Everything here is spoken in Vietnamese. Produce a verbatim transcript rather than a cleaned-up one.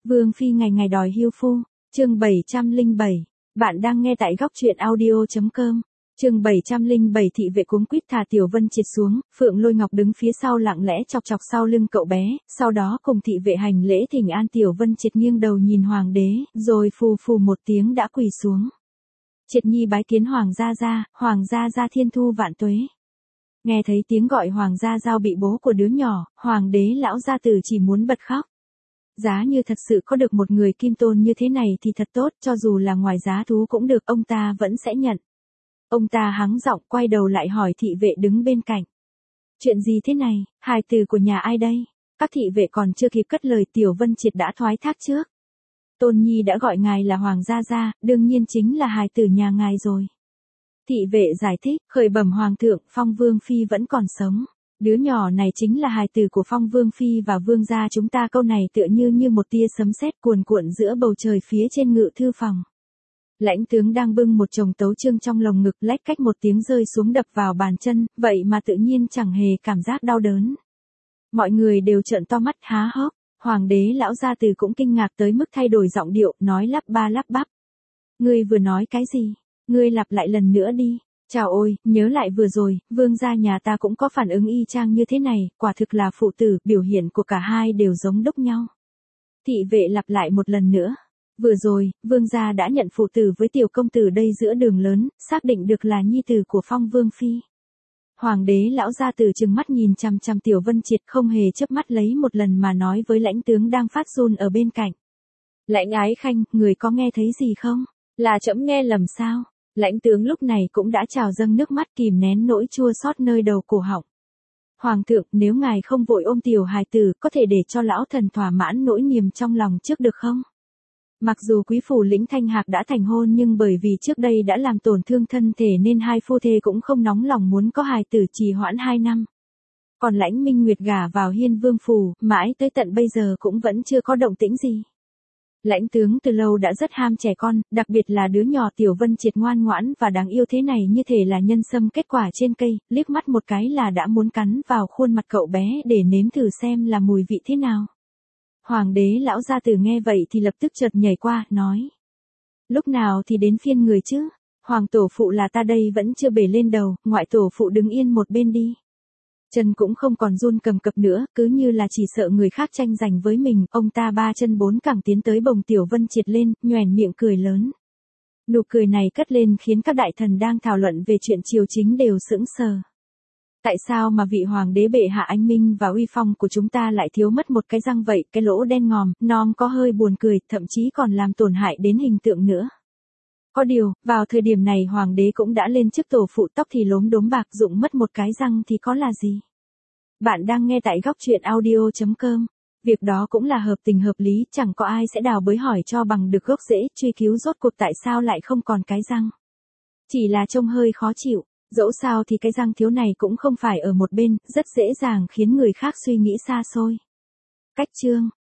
Vương phi ngày ngày đòi hưu phu, chương bảy trăm lẻ bảy. Bạn đang nghe tại góc truyện audio chấm com. Chương bảy trăm lẻ bảy thị vệ cuống quýt thả Tiểu Vân Triệt xuống, Phượng Lôi Ngọc đứng phía sau lặng lẽ chọc chọc sau lưng cậu bé, sau đó cùng thị vệ hành lễ thỉnh an. Tiểu Vân Triệt nghiêng đầu nhìn hoàng đế, rồi phù phù một tiếng đã quỳ xuống. Triệt nhi bái kiến hoàng gia gia, hoàng gia gia thiên thu vạn tuế. Nghe thấy tiếng gọi hoàng gia giao bị bố của đứa nhỏ, hoàng đế lão gia tử chỉ muốn bật khóc. Giá như thật sự có được một người kim tôn như thế này thì thật tốt, cho dù là ngoài giá thú cũng được, ông ta vẫn sẽ nhận. Ông ta hắng giọng quay đầu lại hỏi thị vệ đứng bên cạnh. Chuyện gì thế này, hài tử của nhà ai đây? Các thị vệ còn chưa kịp cất lời Tiểu Vân Triệt đã thoái thác trước. Tôn nhi đã gọi ngài là hoàng gia gia, đương nhiên chính là hài tử nhà ngài rồi. Thị vệ giải thích, khởi bẩm hoàng thượng, Phong Vương Phi vẫn còn sống. Đứa nhỏ này chính là hài tử của Phong Vương Phi và Vương gia chúng ta. Câu này tựa như như một tia sấm sét cuồn cuộn giữa bầu trời phía trên ngự thư phòng. Lãnh tướng đang bưng một chồng tấu chương trong lồng ngực, lách cách một tiếng rơi xuống đập vào bàn chân, vậy mà tự nhiên chẳng hề cảm giác đau đớn. Mọi người đều trợn to mắt há hốc, hoàng đế lão gia tử cũng kinh ngạc tới mức thay đổi giọng điệu, nói lắp ba lắp bắp. Ngươi vừa nói cái gì? Ngươi lặp lại lần nữa đi. Chào ôi, nhớ lại vừa rồi, vương gia nhà ta cũng có phản ứng y chang như thế này, quả thực là phụ tử, biểu hiện của cả hai đều giống đúc nhau. Thị vệ lặp lại một lần nữa. Vừa rồi, vương gia đã nhận phụ tử với tiểu công tử đây giữa đường lớn, xác định được là nhi tử của Phong Vương Phi. Hoàng đế lão gia tử trừng mắt nhìn chằm chằm Tiểu Vân Triệt, không hề chớp mắt lấy một lần mà nói với lãnh tướng đang phát run ở bên cạnh. Lãnh ái khanh, người có nghe thấy gì không? Là trẫm nghe lầm sao? Lãnh tướng lúc này cũng đã trào dâng nước mắt, kìm nén nỗi chua xót nơi đầu cổ họng. Hoàng thượng, nếu ngài không vội ôm tiểu hài tử, có thể để cho lão thần thỏa mãn nỗi niềm trong lòng trước được không? Mặc dù quý phủ lĩnh Thanh Hạc đã thành hôn, nhưng bởi vì trước đây đã làm tổn thương thân thể nên hai phu thê cũng không nóng lòng muốn có hài tử, trì hoãn hai năm. Còn Lãnh Minh Nguyệt gả vào Hiên Vương phủ, mãi tới tận bây giờ cũng vẫn chưa có động tĩnh gì. Lãnh tướng từ lâu đã rất ham trẻ con, đặc biệt là đứa nhỏ Tiểu Vân Triệt ngoan ngoãn và đáng yêu thế này như thể là nhân sâm kết quả trên cây, liếc mắt một cái là đã muốn cắn vào khuôn mặt cậu bé để nếm thử xem là mùi vị thế nào. Hoàng đế lão gia tử nghe vậy thì lập tức chợt nhảy qua, nói. Lúc nào thì đến phiên người chứ? Hoàng tổ phụ là ta đây vẫn chưa bể lên đầu, ngoại tổ phụ đứng yên một bên đi. Chân cũng không còn run cầm cập nữa, cứ như là chỉ sợ người khác tranh giành với mình, ông ta ba chân bốn cẳng tiến tới bồng Tiểu Vân Triệt lên, nhoẻn miệng cười lớn. Nụ cười này cất lên khiến các đại thần đang thảo luận về chuyện triều chính đều sững sờ. Tại sao mà vị hoàng đế bệ hạ anh minh và uy phong của chúng ta lại thiếu mất một cái răng vậy? Cái lỗ đen ngòm, non có hơi buồn cười, thậm chí còn làm tổn hại đến hình tượng nữa. Có điều, vào thời điểm này hoàng đế cũng đã lên chức tổ phụ, tóc thì lốm đốm bạc, rụng mất một cái răng thì có là gì? Bạn đang nghe tại góc truyện audio chấm com. Việc đó cũng là hợp tình hợp lý, chẳng có ai sẽ đào bới hỏi cho bằng được gốc rễ, truy cứu rốt cuộc tại sao lại không còn cái răng. Chỉ là trông hơi khó chịu, dẫu sao thì cái răng thiếu này cũng không phải ở một bên, rất dễ dàng khiến người khác suy nghĩ xa xôi. Cách chương